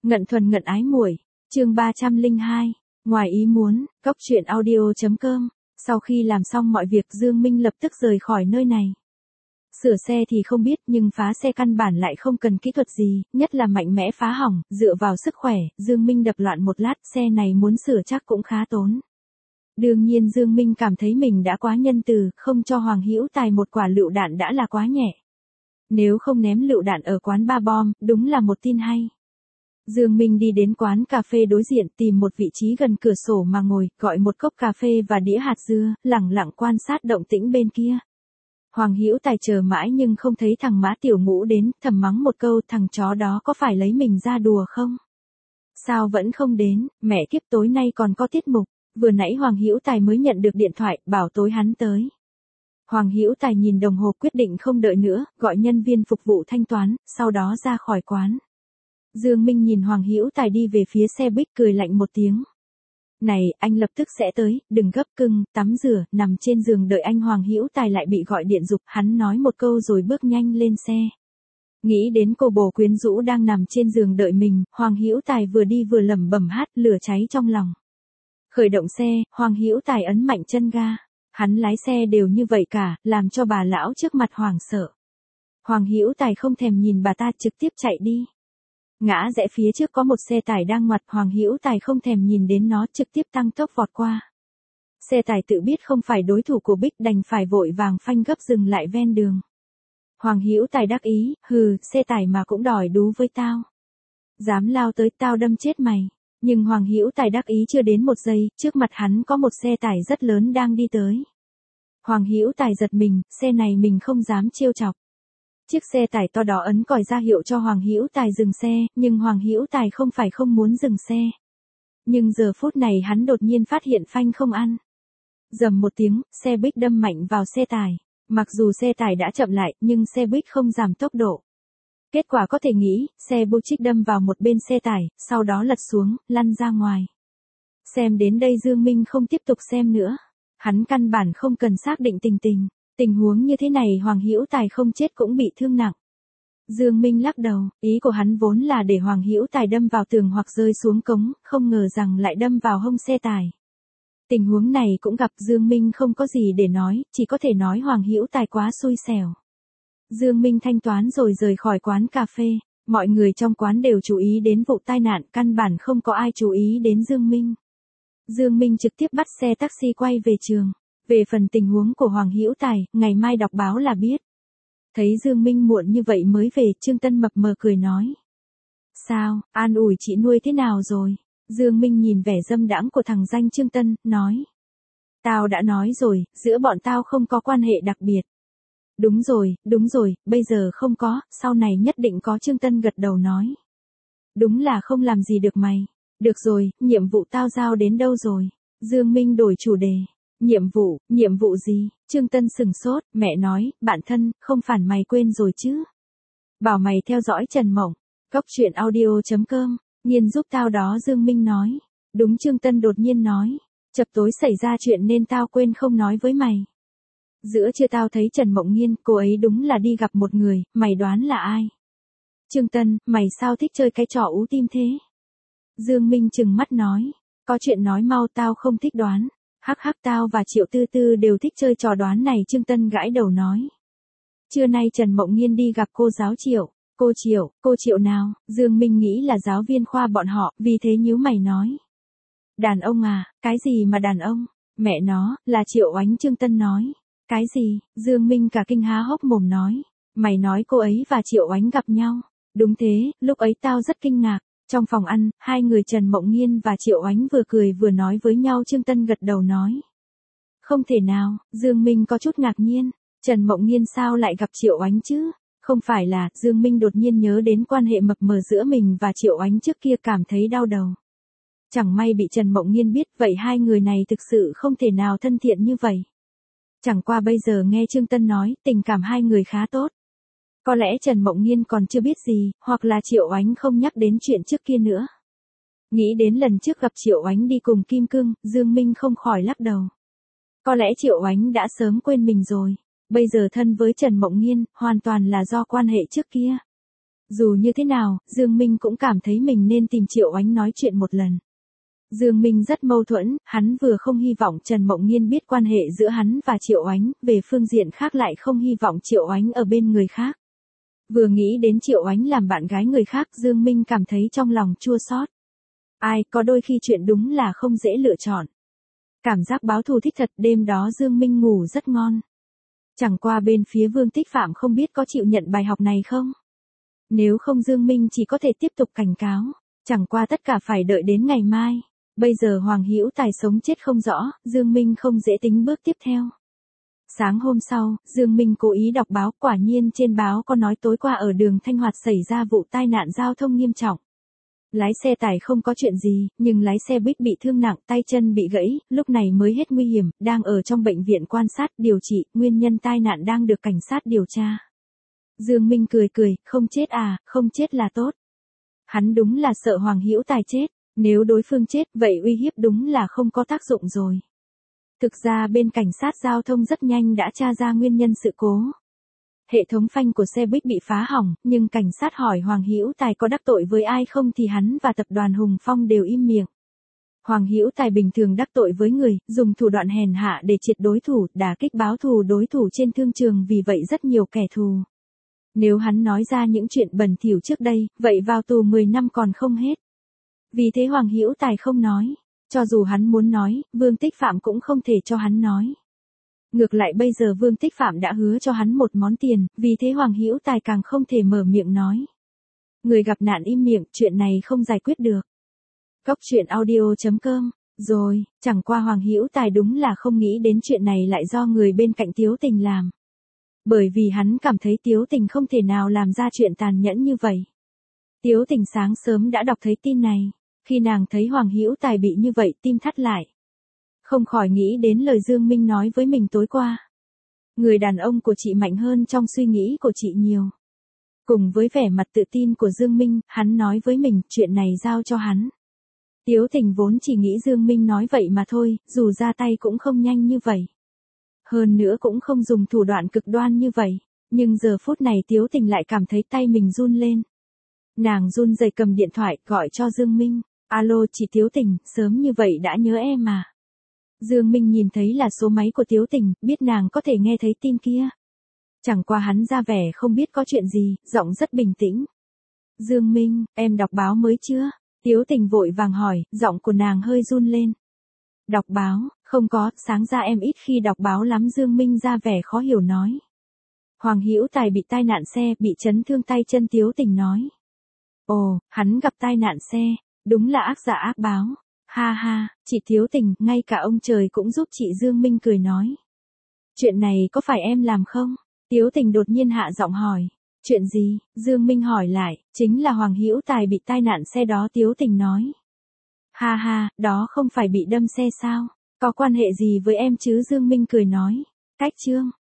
Ngận thuần ngận ái muội, chương 302, ngoài ý muốn, cốc truyện audio.com. Sau khi làm xong mọi việc Dương Minh lập tức rời khỏi nơi này. Sửa xe thì không biết nhưng phá xe căn bản lại không cần kỹ thuật gì, nhất là mạnh mẽ phá hỏng, dựa vào sức khỏe, Dương Minh đập loạn một lát xe này muốn sửa chắc cũng khá tốn. Đương nhiên Dương Minh cảm thấy mình đã quá nhân từ, không cho Hoàng Hữu Tài một quả lựu đạn đã là quá nhẹ. Nếu không ném lựu đạn ở quán Ba Bom, đúng là một tin hay. Dương Minh đi đến quán cà phê đối diện tìm một vị trí gần cửa sổ mà ngồi, gọi một cốc cà phê và đĩa hạt dưa, lẳng lặng quan sát động tĩnh bên kia. Hoàng Hữu Tài chờ mãi nhưng không thấy thằng Mã Tiểu Ngũ đến, thầm mắng một câu thằng chó đó có phải lấy mình ra đùa không? Sao vẫn không đến, mẹ kiếp tối nay còn có tiết mục, vừa nãy Hoàng Hữu Tài mới nhận được điện thoại, bảo tối hắn tới. Hoàng Hữu Tài nhìn đồng hồ quyết định không đợi nữa, gọi nhân viên phục vụ thanh toán, sau đó ra khỏi quán. Dương Minh nhìn Hoàng Hữu Tài đi về phía xe buýt cười lạnh một tiếng. Này, anh lập tức sẽ tới, đừng gấp cưng, tắm rửa, nằm trên giường đợi anh. Hoàng Hữu Tài lại bị gọi điện giục, hắn nói một câu rồi bước nhanh lên xe. Nghĩ đến cô bồ quyến rũ đang nằm trên giường đợi mình, Hoàng Hữu Tài vừa đi vừa lẩm bẩm hát, lửa cháy trong lòng. Khởi động xe, Hoàng Hữu Tài ấn mạnh chân ga. Hắn lái xe đều như vậy cả, làm cho bà lão trước mặt hoảng sợ. Hoàng Hữu Tài không thèm nhìn bà ta trực tiếp chạy đi. Ngã rẽ phía trước có một xe tải đang ngoặt, Hoàng Hữu Tài không thèm nhìn đến nó trực tiếp tăng tốc vọt qua. Xe tải tự biết không phải đối thủ của Bích đành phải vội vàng phanh gấp dừng lại ven đường. Hoàng Hữu Tài đắc ý, hừ, xe tải mà cũng đòi đú với tao. Dám lao tới tao đâm chết mày. Nhưng Hoàng Hữu Tài đắc ý chưa đến một giây, trước mặt hắn có một xe tải rất lớn đang đi tới. Hoàng Hữu Tài giật mình, xe này mình không dám trêu chọc. Chiếc xe tải to đó ấn còi ra hiệu cho Hoàng Hữu Tài dừng xe, nhưng Hoàng Hữu Tài không phải không muốn dừng xe. Nhưng giờ phút này hắn đột nhiên phát hiện phanh không ăn. Rầm một tiếng, xe buýt đâm mạnh vào xe tải. Mặc dù xe tải đã chậm lại, nhưng xe buýt không giảm tốc độ. Kết quả có thể nghĩ, xe buýt đâm vào một bên xe tải, sau đó lật xuống, lăn ra ngoài. Xem đến đây Dương Minh không tiếp tục xem nữa. Hắn căn bản không cần xác định tình huống như thế này Hoàng Hữu Tài không chết cũng bị thương nặng. Dương Minh lắc đầu, ý của hắn vốn là để Hoàng Hữu Tài đâm vào tường hoặc rơi xuống cống, không ngờ rằng lại đâm vào hông xe tải. Tình huống này cũng gặp Dương Minh không có gì để nói, chỉ có thể nói Hoàng Hữu Tài quá xui xẻo. Dương Minh thanh toán rồi rời khỏi quán cà phê, mọi người trong quán đều chú ý đến vụ tai nạn, căn bản không có ai chú ý đến Dương Minh. Dương Minh trực tiếp bắt xe taxi quay về trường. Về phần tình huống của Hoàng Hữu Tài, ngày mai đọc báo là biết. Thấy Dương Minh muộn như vậy mới về, Trương Tân mập mờ cười nói. Sao, an ủi chị nuôi thế nào rồi? Dương Minh nhìn vẻ dâm đãng của thằng danh Trương Tân, nói. Tao đã nói rồi, giữa bọn tao không có quan hệ đặc biệt. Đúng rồi, bây giờ không có, sau này nhất định có. Trương Tân gật đầu nói. Đúng là không làm gì được mày. Được rồi, nhiệm vụ tao giao đến đâu rồi? Dương Minh đổi chủ đề. Nhiệm vụ gì? Trương Tân sừng sốt, mẹ nói, bạn thân, không phản mày quên rồi chứ? Bảo mày theo dõi Trần Mộng, cốc truyện audio.com, nghiên giúp tao đó. Dương Minh nói. Đúng, Trương Tân đột nhiên nói. Chập tối xảy ra chuyện nên tao quên không nói với mày. Giữa trưa tao thấy Trần Mộng Nghiên, cô ấy đúng là đi gặp một người, mày đoán là ai? Trương Tân, mày sao thích chơi cái trò ú tim thế? Dương Minh trừng mắt nói. Có chuyện nói mau, tao không thích đoán. Hắc hắc, tao và Triệu Tư Tư đều thích chơi trò đoán này. Trương Tân gãi đầu nói. Trưa nay Trần Mộng Nghiên đi gặp cô giáo Triệu. Cô Triệu nào? Dương Minh nghĩ là giáo viên khoa bọn họ, vì thế nhíu mày nói. Đàn ông à, cái gì mà đàn ông? Mẹ nó, là Triệu Oánh. Trương Tân nói. Cái gì? Dương Minh cả kinh há hốc mồm nói. Mày nói cô ấy và Triệu Oánh gặp nhau? Đúng thế, lúc ấy tao rất kinh ngạc. Trong phòng ăn, hai người Trần Mộng Nghiên và Triệu Oánh vừa cười vừa nói với nhau. Trương Tân gật đầu nói. Không thể nào, Dương Minh có chút ngạc nhiên. Trần Mộng Nghiên sao lại gặp Triệu Oánh chứ? Không phải là, Dương Minh đột nhiên nhớ đến quan hệ mập mờ giữa mình và Triệu Oánh trước kia, cảm thấy đau đầu. Chẳng may bị Trần Mộng Nghiên biết, vậy hai người này thực sự không thể nào thân thiện như vậy. Chẳng qua bây giờ nghe Trương Tân nói, tình cảm hai người khá tốt. Có lẽ Trần Mộng Nghiên còn chưa biết gì, hoặc là Triệu Oánh không nhắc đến chuyện trước kia nữa. Nghĩ đến lần trước gặp Triệu Oánh đi cùng Kim Cương, Dương Minh không khỏi lắc đầu. Có lẽ Triệu Oánh đã sớm quên mình rồi. Bây giờ thân với Trần Mộng Nghiên, hoàn toàn là do quan hệ trước kia. Dù như thế nào, Dương Minh cũng cảm thấy mình nên tìm Triệu Oánh nói chuyện một lần. Dương Minh rất mâu thuẫn, hắn vừa không hy vọng Trần Mộng Nghiên biết quan hệ giữa hắn và Triệu Oánh, về phương diện khác lại không hy vọng Triệu Oánh ở bên người khác. Vừa nghĩ đến Triệu Oánh làm bạn gái người khác, Dương Minh cảm thấy trong lòng chua xót. Ai, có đôi khi chuyện đúng là không dễ lựa chọn. Cảm giác báo thù thích thật, đêm đó Dương Minh ngủ rất ngon. Chẳng qua bên phía Vương Tích Phạm không biết có chịu nhận bài học này không? Nếu không Dương Minh chỉ có thể tiếp tục cảnh cáo, chẳng qua tất cả phải đợi đến ngày mai. Bây giờ Hoàng Hữu Tài sống chết không rõ, Dương Minh không dễ tính bước tiếp theo. Sáng hôm sau, Dương Minh cố ý đọc báo, quả nhiên trên báo có nói tối qua ở đường Thanh Hoạt xảy ra vụ tai nạn giao thông nghiêm trọng. Lái xe tải không có chuyện gì, nhưng lái xe buýt bị thương nặng, tay chân bị gãy, lúc này mới hết nguy hiểm, đang ở trong bệnh viện quan sát, điều trị, nguyên nhân tai nạn đang được cảnh sát điều tra. Dương Minh cười cười, không chết à, không chết là tốt. Hắn đúng là sợ Hoàng Hữu Tài chết, nếu đối phương chết, vậy uy hiếp đúng là không có tác dụng rồi. Thực ra bên cảnh sát giao thông rất nhanh đã tra ra nguyên nhân sự cố. Hệ thống phanh của xe buýt bị phá hỏng, nhưng cảnh sát hỏi Hoàng Hữu Tài có đắc tội với ai không thì hắn và tập đoàn Hùng Phong đều im miệng. Hoàng Hữu Tài bình thường đắc tội với người, dùng thủ đoạn hèn hạ để triệt đối thủ, đả kích báo thù đối thủ trên thương trường, vì vậy rất nhiều kẻ thù. Nếu hắn nói ra những chuyện bẩn thỉu trước đây, vậy vào tù 10 năm còn không hết. Vì thế Hoàng Hữu Tài không nói. Cho dù hắn muốn nói, Vương Tích Phạm cũng không thể cho hắn nói. Ngược lại bây giờ Vương Tích Phạm đã hứa cho hắn một món tiền, vì thế Hoàng Hữu Tài càng không thể mở miệng nói. Người gặp nạn im miệng, chuyện này không giải quyết được. Cốc truyện audio.com. Rồi, chẳng qua Hoàng Hữu Tài đúng là không nghĩ đến chuyện này lại do người bên cạnh Tiếu Tình làm. Bởi vì hắn cảm thấy Tiếu Tình không thể nào làm ra chuyện tàn nhẫn như vậy. Tiếu Tình sáng sớm đã đọc thấy tin này. Khi nàng thấy Hoàng Hữu Tài bị như vậy, tim thắt lại. Không khỏi nghĩ đến lời Dương Minh nói với mình tối qua. Người đàn ông của chị mạnh hơn trong suy nghĩ của chị nhiều. Cùng với vẻ mặt tự tin của Dương Minh, hắn nói với mình, chuyện này giao cho hắn. Tiếu Tình vốn chỉ nghĩ Dương Minh nói vậy mà thôi, dù ra tay cũng không nhanh như vậy. Hơn nữa cũng không dùng thủ đoạn cực đoan như vậy. Nhưng giờ phút này Tiếu Tình lại cảm thấy tay mình run lên. Nàng run rẩy cầm điện thoại, gọi cho Dương Minh. Alo chị Tiếu Tình, sớm như vậy đã nhớ em mà. Dương Minh nhìn thấy là số máy của Tiếu Tình, biết nàng có thể nghe thấy tin kia. Chẳng qua hắn ra vẻ không biết có chuyện gì, giọng rất bình tĩnh. Dương Minh, em đọc báo mới chưa? Tiếu Tình vội vàng hỏi, giọng của nàng hơi run lên. Đọc báo, không có, sáng ra em ít khi đọc báo lắm. Dương Minh ra vẻ khó hiểu nói. Hoàng Hữu Tài bị tai nạn xe, bị chấn thương tay chân. Tiếu Tình nói. Ồ, hắn gặp tai nạn xe, đúng là ác giả ác báo. Ha ha, chị Tiếu Tình, ngay cả ông trời cũng giúp chị. Dương Minh cười nói. Chuyện này có phải em làm không? Tiếu Tình đột nhiên hạ giọng hỏi. Chuyện gì? Dương Minh hỏi lại, chính là Hoàng Hữu Tài bị tai nạn xe đó. Tiếu Tình nói. Ha ha, đó không phải bị đâm xe sao? Có quan hệ gì với em chứ? Dương Minh cười nói. Cách chương.